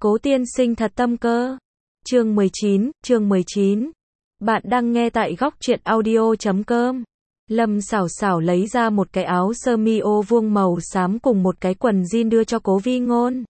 Cố tiên sinh thật tâm cơ. Chương 19. Bạn đang nghe tại góc truyện audio.com. Lâm Sảo Sảo lấy ra một cái áo sơ mi ô vuông màu xám cùng một cái quần jean đưa cho Cố Vi Ngôn.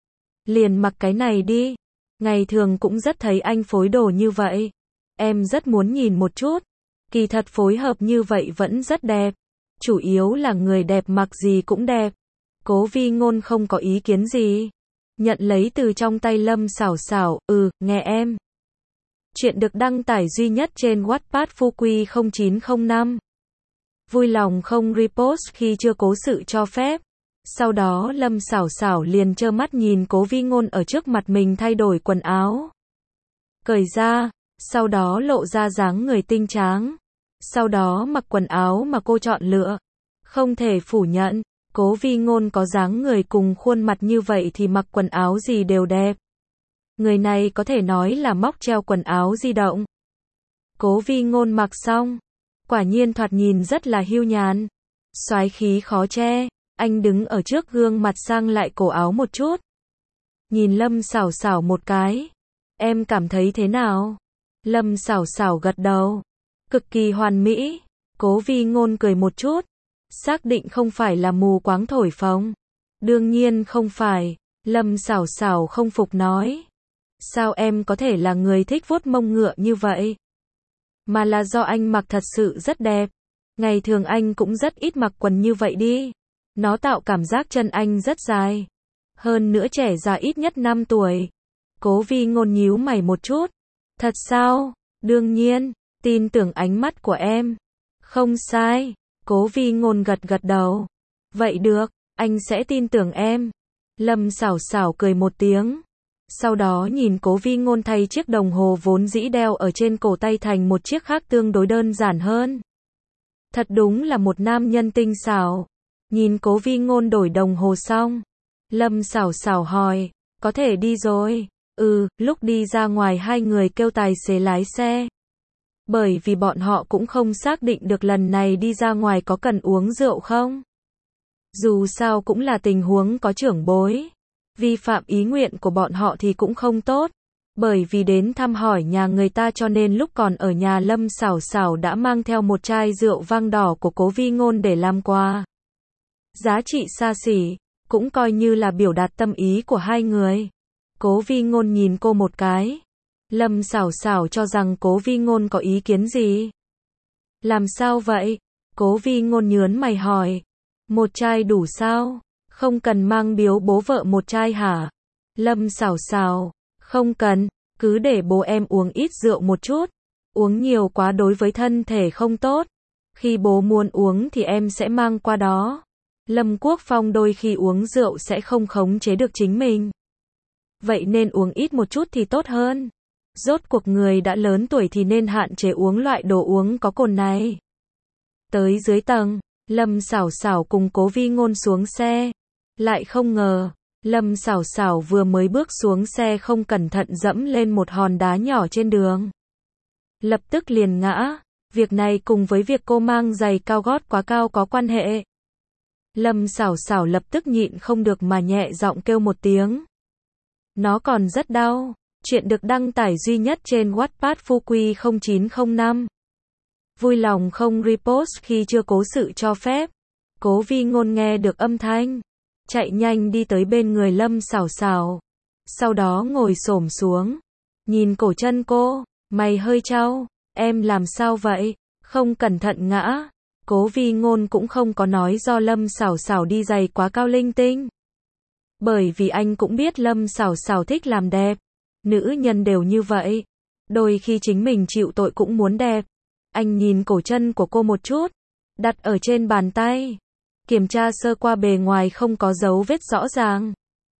Liền mặc cái này đi. Ngày thường cũng rất thấy anh phối đồ như vậy. Em rất muốn nhìn một chút. Kỳ thật phối hợp như vậy vẫn rất đẹp. Chủ yếu là người đẹp mặc gì cũng đẹp. Cố Vi Ngôn không có ý kiến gì. Nhận lấy từ trong tay Lâm Sảo Sảo, nghe em. Chuyện được đăng tải duy nhất trên Wattpad Fukui 0905. Vui lòng không repost khi chưa có sự cho phép. Sau đó Lâm Sảo Sảo liền trơ mắt nhìn Cố Vi Ngôn ở trước mặt mình thay đổi quần áo. Cởi ra, sau đó lộ ra dáng người tinh tráng. Sau đó mặc quần áo mà cô chọn lựa. Không thể phủ nhận, Cố Vi Ngôn có dáng người cùng khuôn mặt như vậy thì mặc quần áo gì đều đẹp. Người này có thể nói là móc treo quần áo di động. Cố Vi Ngôn mặc xong, quả nhiên thoạt nhìn rất là hiu nhàn. Soái khí khó che, anh đứng ở trước gương mặt sang lại cổ áo một chút. Nhìn Lâm Sảo Sảo một cái. Em cảm thấy thế nào? Lâm Sảo Sảo gật đầu. Cực kỳ hoàn mỹ. Cố Vi Ngôn cười một chút. Xác định không phải là mù quáng thổi phồng. Đương nhiên không phải. Lâm Sảo Sảo không phục nói. Sao em có thể là người thích vuốt mông ngựa như vậy? Mà là do anh mặc thật sự rất đẹp. Ngày thường anh cũng rất ít mặc quần như vậy đi. Nó tạo cảm giác chân anh rất dài. Hơn nữa trẻ già ít nhất 5 tuổi. Cố Vi Ngôn nhíu mày một chút. Thật sao? Đương nhiên, tin tưởng ánh mắt của em. Không sai. Cố Vi Ngôn gật đầu. Vậy được, anh sẽ tin tưởng em. Lâm Sảo Sảo cười một tiếng. Sau đó nhìn Cố Vi Ngôn thay chiếc đồng hồ vốn dĩ đeo ở trên cổ tay thành một chiếc khác tương đối đơn giản hơn. Thật đúng là một nam nhân tinh xảo. Nhìn Cố Vi Ngôn đổi đồng hồ xong, Lâm Sảo Sảo hỏi, có thể đi rồi? Lúc đi ra ngoài hai người kêu tài xế lái xe. Bởi vì bọn họ cũng không xác định được lần này đi ra ngoài có cần uống rượu không. Dù sao cũng là tình huống có trưởng bối. Vi phạm ý nguyện của bọn họ thì cũng không tốt. Bởi vì đến thăm hỏi nhà người ta cho nên lúc còn ở nhà Lâm Sảo Sảo đã mang theo một chai rượu vang đỏ của Cố Vi Ngôn để làm quà. Giá trị xa xỉ, cũng coi như là biểu đạt tâm ý của hai người. Cố Vi Ngôn nhìn cô một cái. Lâm Sảo Sảo cho rằng Cố Vi Ngôn có ý kiến gì. Làm sao vậy? Cố Vi Ngôn nhớn mày hỏi. Một chai đủ sao? Không cần mang biếu bố vợ một chai hả? Lâm Sảo Sảo. Không cần, cứ để bố em uống ít rượu một chút. Uống nhiều quá đối với thân thể không tốt. Khi bố muốn uống thì em sẽ mang qua đó. Lâm Quốc Phong đôi khi uống rượu sẽ không khống chế được chính mình. Vậy nên uống ít một chút thì tốt hơn. Rốt cuộc người đã lớn tuổi thì nên hạn chế uống loại đồ uống có cồn này. Tới dưới tầng, Lâm Sảo Sảo cùng Cố Vi Ngôn xuống xe. Lại không ngờ, Lâm Sảo Sảo vừa mới bước xuống xe không cẩn thận dẫm lên một hòn đá nhỏ trên đường. Lập tức liền ngã. Việc này cùng với việc cô mang giày cao gót quá cao có quan hệ. Lâm Sảo Sảo lập tức nhịn không được mà nhẹ giọng kêu một tiếng. Nó còn rất đau. Chuyện được đăng tải duy nhất trên Wattpad Fukui 0905. Vui lòng không repost khi chưa có sự cho phép. Cố Vi Ngôn nghe được âm thanh, chạy nhanh đi tới bên người Lâm Sảo Sảo. Sau đó ngồi xổm xuống, nhìn cổ chân cô, mày hơi chau, em làm sao vậy? Không cẩn thận ngã. Cố Vi Ngôn cũng không có nói do Lâm Sảo Sảo đi giày quá cao linh tinh. Bởi vì anh cũng biết Lâm Sảo Sảo thích làm đẹp. Nữ nhân đều như vậy. Đôi khi chính mình chịu tội cũng muốn đẹp. Anh nhìn cổ chân của cô một chút, đặt ở trên bàn tay. Kiểm tra sơ qua bề ngoài không có dấu vết rõ ràng.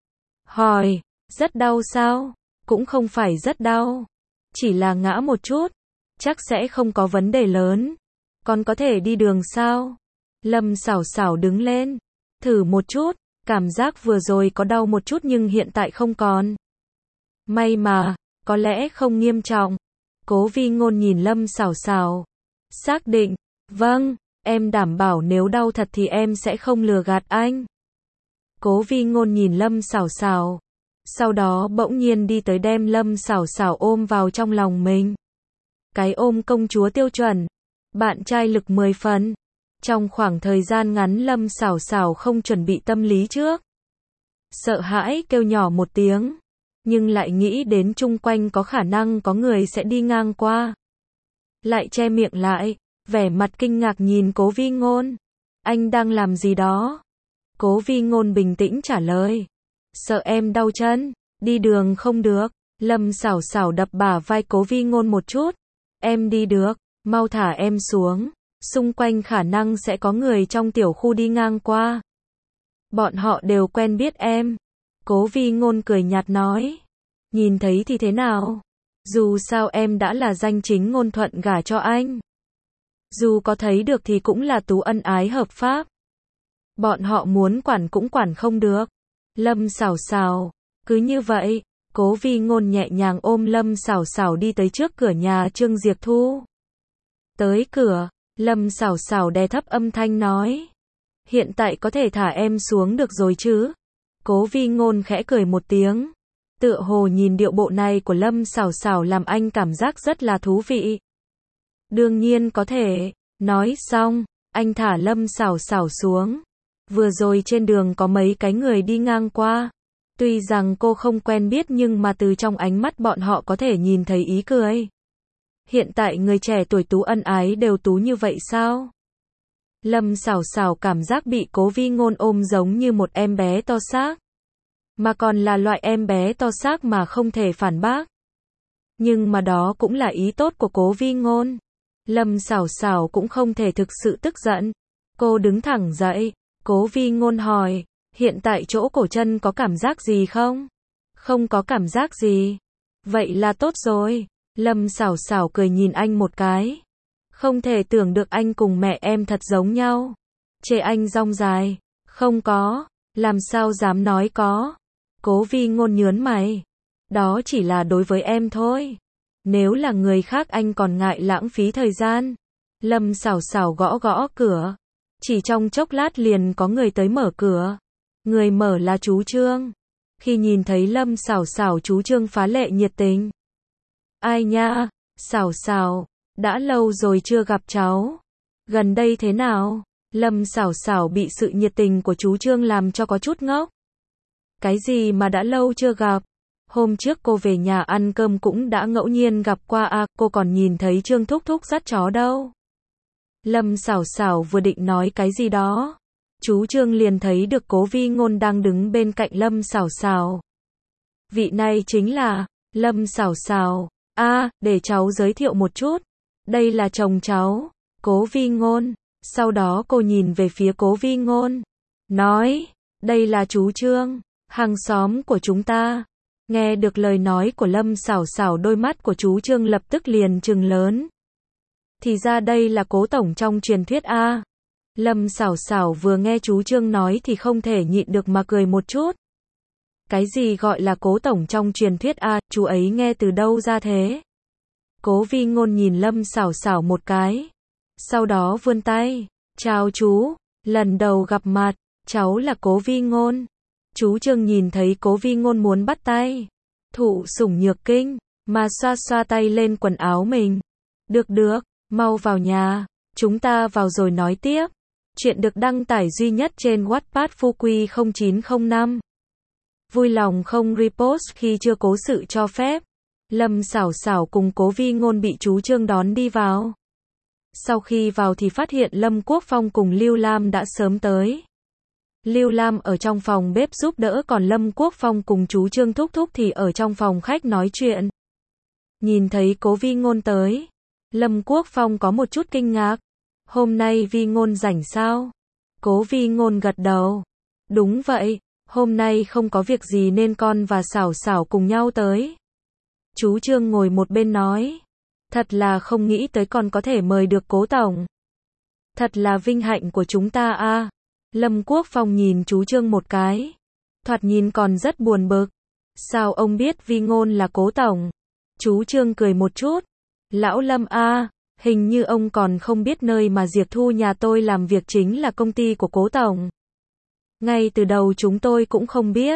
Hỏi, rất đau sao? Cũng không phải rất đau. Chỉ là ngã một chút. Chắc sẽ không có vấn đề lớn. Còn có thể đi đường sao? Lâm Sảo Sảo đứng lên. Thử một chút. Cảm giác vừa rồi có đau một chút nhưng hiện tại không còn. May mà, có lẽ không nghiêm trọng. Cố Vi Ngôn nhìn Lâm Sảo Sảo. Xác định, vâng, em đảm bảo nếu đau thật thì em sẽ không lừa gạt anh. Cố Vi Ngôn nhìn Lâm Sảo Sảo. Sau đó bỗng nhiên đi tới đem Lâm Sảo Sảo ôm vào trong lòng mình. Cái ôm công chúa tiêu chuẩn. Bạn trai lực 10 phần. Trong khoảng thời gian ngắn Lâm Sảo Sảo không chuẩn bị tâm lý trước. Sợ hãi kêu nhỏ một tiếng. Nhưng lại nghĩ đến chung quanh có khả năng có người sẽ đi ngang qua. Lại che miệng lại, vẻ mặt kinh ngạc nhìn Cố Vi Ngôn. Anh đang làm gì đó? Cố Vi Ngôn bình tĩnh trả lời. Sợ em đau chân, đi đường không được. Lâm Sảo Sảo đập bả vai Cố Vi Ngôn một chút. Em đi được, mau thả em xuống. Xung quanh khả năng sẽ có người trong tiểu khu đi ngang qua. Bọn họ đều quen biết em. Cố Vi Ngôn cười nhạt nói. Nhìn thấy thì thế nào? Dù sao em đã là danh chính ngôn thuận gả cho anh. Dù có thấy được thì cũng là tú ân ái hợp pháp. Bọn họ muốn quản cũng quản không được. Lâm Sảo Sảo. Cứ như vậy, Cố Vi Ngôn nhẹ nhàng ôm Lâm Sảo Sảo đi tới trước cửa nhà Trương Diệp Thu. Tới cửa, Lâm Sảo Sảo đè thấp âm thanh nói. Hiện tại có thể thả em xuống được rồi chứ? Cố Vi Ngôn khẽ cười một tiếng. Tựa hồ nhìn điệu bộ này của Lâm Sảo Sảo làm anh cảm giác rất là thú vị. Đương nhiên có thể. Nói xong, anh thả Lâm Sảo Sảo xuống. Vừa rồi trên đường có mấy cái người đi ngang qua. Tuy rằng cô không quen biết nhưng mà từ trong ánh mắt bọn họ có thể nhìn thấy ý cười. Hiện tại người trẻ tuổi tú ân ái đều tú như vậy sao? Lâm Sảo Sảo cảm giác bị Cố Vi Ngôn ôm giống như một em bé to xác. Mà còn là loại em bé to xác mà không thể phản bác. Nhưng mà đó cũng là ý tốt của Cố Vi Ngôn. Lâm Sảo Sảo cũng không thể thực sự tức giận. Cô đứng thẳng dậy. Cố Vi Ngôn hỏi, hiện tại chỗ cổ chân có cảm giác gì không? Không có cảm giác gì. Vậy là tốt rồi. Lâm Sảo Sảo cười nhìn anh một cái. Không thể tưởng được anh cùng mẹ em thật giống nhau. Chê anh dong dài. Không có. Làm sao dám nói có. Cố Vi Ngôn nhớn mày. Đó chỉ là đối với em thôi. Nếu là người khác anh còn ngại lãng phí thời gian. Lâm Sảo Sảo gõ gõ cửa. Chỉ trong chốc lát liền có người tới mở cửa. Người mở là chú Trương. Khi nhìn thấy Lâm Sảo Sảo, chú Trương phá lệ nhiệt tình. Ai nha, Sảo Sảo, đã lâu rồi chưa gặp cháu. Gần đây thế nào? Lâm Sảo Sảo bị sự nhiệt tình của chú Trương làm cho có chút ngốc. Cái gì mà đã lâu chưa gặp? Hôm trước cô về nhà ăn cơm cũng đã ngẫu nhiên gặp qua à, cô còn nhìn thấy Trương thúc thúc dắt chó đâu. Lâm Sảo Sảo vừa định nói cái gì đó. Chú Trương liền thấy được Cố Vi Ngôn đang đứng bên cạnh Lâm Sảo Sảo. Vị này chính là Lâm Sảo Sảo. Để cháu giới thiệu một chút. Đây là chồng cháu, Cố Vi Ngôn. Sau đó cô nhìn về phía Cố Vi Ngôn. Nói, đây là chú Trương, hàng xóm của chúng ta. Nghe được lời nói của Lâm Sảo Sảo, đôi mắt của chú Trương lập tức liền trừng lớn. Thì ra đây là Cố tổng trong truyền thuyết a. Lâm Sảo Sảo vừa nghe chú Trương nói thì không thể nhịn được mà cười một chút. Cái gì gọi là Cố tổng trong truyền thuyết a, chú ấy nghe từ đâu ra thế? Cố Vi Ngôn nhìn Lâm Sảo Sảo một cái. Sau đó vươn tay. Chào chú, lần đầu gặp mặt, cháu là Cố Vi Ngôn. Chú Trương nhìn thấy Cố Vi Ngôn muốn bắt tay. Thụ sủng nhược kinh, mà xoa xoa tay lên quần áo mình. Được, mau vào nhà, chúng ta vào rồi nói tiếp. Chuyện được đăng tải duy nhất trên Wattpad Fukui 0905. Vui lòng không repost khi chưa có sự cho phép. Lâm Sảo Sảo cùng Cố Vi Ngôn bị chú Trương đón đi vào. Sau khi vào thì phát hiện Lâm Quốc Phong cùng Lưu Lam đã sớm tới. Lưu Lam ở trong phòng bếp giúp đỡ, còn Lâm Quốc Phong cùng chú Trương thúc thúc thì ở trong phòng khách nói chuyện. Nhìn thấy Cố Vi Ngôn tới, Lâm Quốc Phong có một chút kinh ngạc. Hôm nay Vi Ngôn rảnh sao? Cố Vi Ngôn gật đầu. Đúng vậy, hôm nay không có việc gì nên con và Sảo Sảo cùng nhau tới. Chú Trương ngồi một bên nói. Thật là không nghĩ tới còn có thể mời được Cố tổng. Thật là vinh hạnh của chúng ta a. Lâm Quốc Phong nhìn chú Trương một cái. Thoạt nhìn còn rất buồn bực. Sao ông biết Vi Ngôn là Cố tổng? Chú Trương cười một chút. Lão Lâm a, hình như ông còn không biết nơi mà Diệp Thu nhà tôi làm việc chính là công ty của Cố tổng. Ngay từ đầu chúng tôi cũng không biết.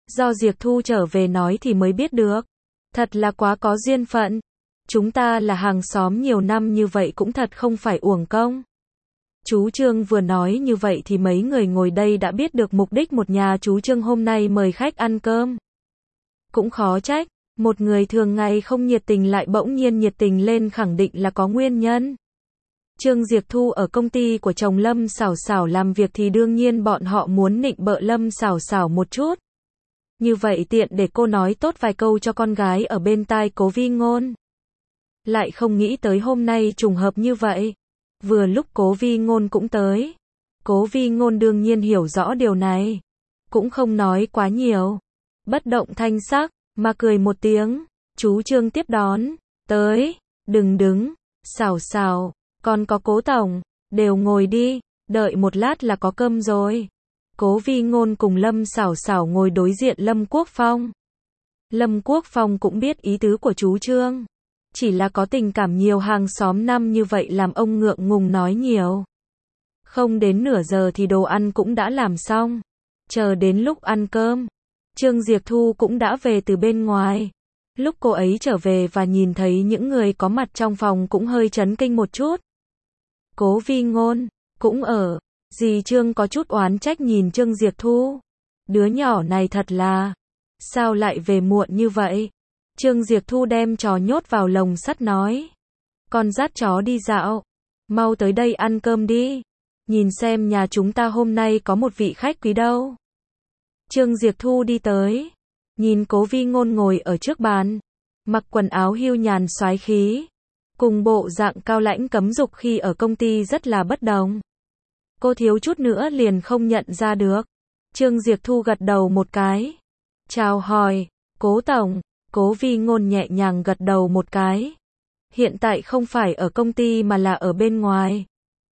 Do Diệp Thu trở về nói thì mới biết được. Thật là quá có duyên phận. Chúng ta là hàng xóm nhiều năm như vậy cũng thật không phải uổng công. Chú Trương vừa nói như vậy thì mấy người ngồi đây đã biết được mục đích một nhà chú Trương hôm nay mời khách ăn cơm. Cũng khó trách, một người thường ngày không nhiệt tình lại bỗng nhiên nhiệt tình lên khẳng định là có nguyên nhân. Trương Diệp Thu ở công ty của chồng Lâm Xảo Xảo làm việc thì đương nhiên bọn họ muốn nịnh bợ Lâm Xảo Xảo một chút. Như vậy tiện để cô nói tốt vài câu cho con gái ở bên tai Cố Vi Ngôn. Lại không nghĩ tới hôm nay trùng hợp như vậy. Vừa lúc Cố Vi Ngôn cũng tới. Cố Vi Ngôn đương nhiên hiểu rõ điều này. Cũng không nói quá nhiều. Bất động thanh sắc, mà cười một tiếng. Chú Trương tiếp đón. Tới, đừng đứng. Xảo Xảo, còn có Cố Tổng. Đều ngồi đi, đợi một lát là có cơm rồi. Cố Vi Ngôn cùng Lâm Xảo Xảo ngồi đối diện Lâm Quốc Phong. Lâm Quốc Phong cũng biết ý tứ của chú Trương. Chỉ là có tình cảm nhiều hàng xóm năm như vậy làm ông ngượng ngùng nói nhiều. Không đến nửa giờ thì đồ ăn cũng đã làm xong. Chờ đến lúc ăn cơm, Trương Diệp Thu cũng đã về từ bên ngoài. Lúc cô ấy trở về và nhìn thấy những người có mặt trong phòng cũng hơi chấn kinh một chút. Cố Vi Ngôn cũng ở. Dì Trương có chút oán trách nhìn Trương Diệp Thu. Đứa nhỏ này thật là, sao lại về muộn như vậy? Trương Diệp Thu đem chó nhốt vào lồng sắt nói. Con dắt chó đi dạo. Mau tới đây ăn cơm đi. Nhìn xem nhà chúng ta hôm nay có một vị khách quý đâu. Trương Diệp Thu đi tới. Nhìn Cố Vi Ngôn ngồi ở trước bàn. Mặc quần áo hưu nhàn soái khí. Cùng bộ dạng cao lãnh cấm dục khi ở công ty rất là bất đồng. Cô thiếu chút nữa liền không nhận ra được. Trương Diệp Thu gật đầu một cái. Chào hỏi, Cố Tổng. Cố Vi Ngôn nhẹ nhàng gật đầu một cái. Hiện tại không phải ở công ty mà là ở bên ngoài.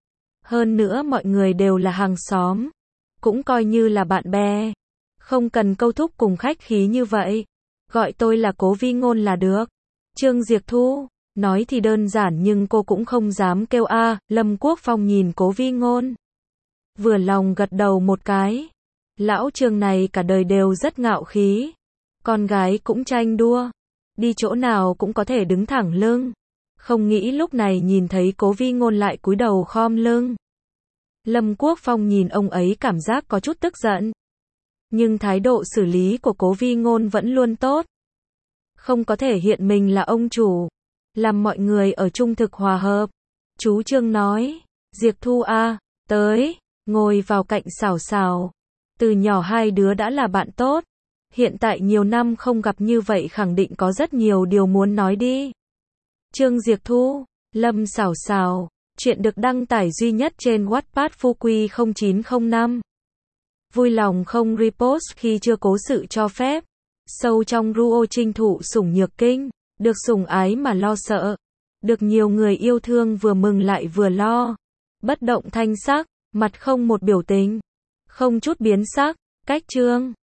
Hơn nữa mọi người đều là hàng xóm. Cũng coi như là bạn bè. Không cần câu thúc cùng khách khí như vậy. Gọi tôi là Cố Vi Ngôn là được. Trương Diệp Thu, nói thì đơn giản nhưng cô cũng không dám kêu a. Lâm Quốc Phong nhìn Cố Vi Ngôn. Vừa lòng gật đầu một cái. Lão Trương này cả đời đều rất ngạo khí. Con gái cũng tranh đua. Đi chỗ nào cũng có thể đứng thẳng lưng. Không nghĩ lúc này nhìn thấy Cố Vi Ngôn lại cúi đầu khom lưng. Lâm Quốc Phong nhìn ông ấy cảm giác có chút tức giận. Nhưng thái độ xử lý của Cố Vi Ngôn vẫn luôn tốt. Không có thể hiện mình là ông chủ. Làm mọi người ở trung thực hòa hợp. Chú Trương nói. Diệp Thu a, tới, ngồi vào cạnh Xảo Xảo. Từ nhỏ hai đứa đã là bạn tốt. Hiện tại nhiều năm không gặp như vậy khẳng định có rất nhiều điều muốn nói đi. Trương Diệp Thu, Lâm Xảo Xảo. Chuyện được đăng tải duy nhất trên Wattpad Fuqui 0905. Vui lòng không repost khi chưa có sự cho phép. Sâu trong Ruo Trinh thụ sủng nhược kinh. Được sủng ái mà lo sợ. Được nhiều người yêu thương vừa mừng lại vừa lo. Bất động thanh sắc, mặt không một biểu tình. Không chút biến sắc, cách Trương.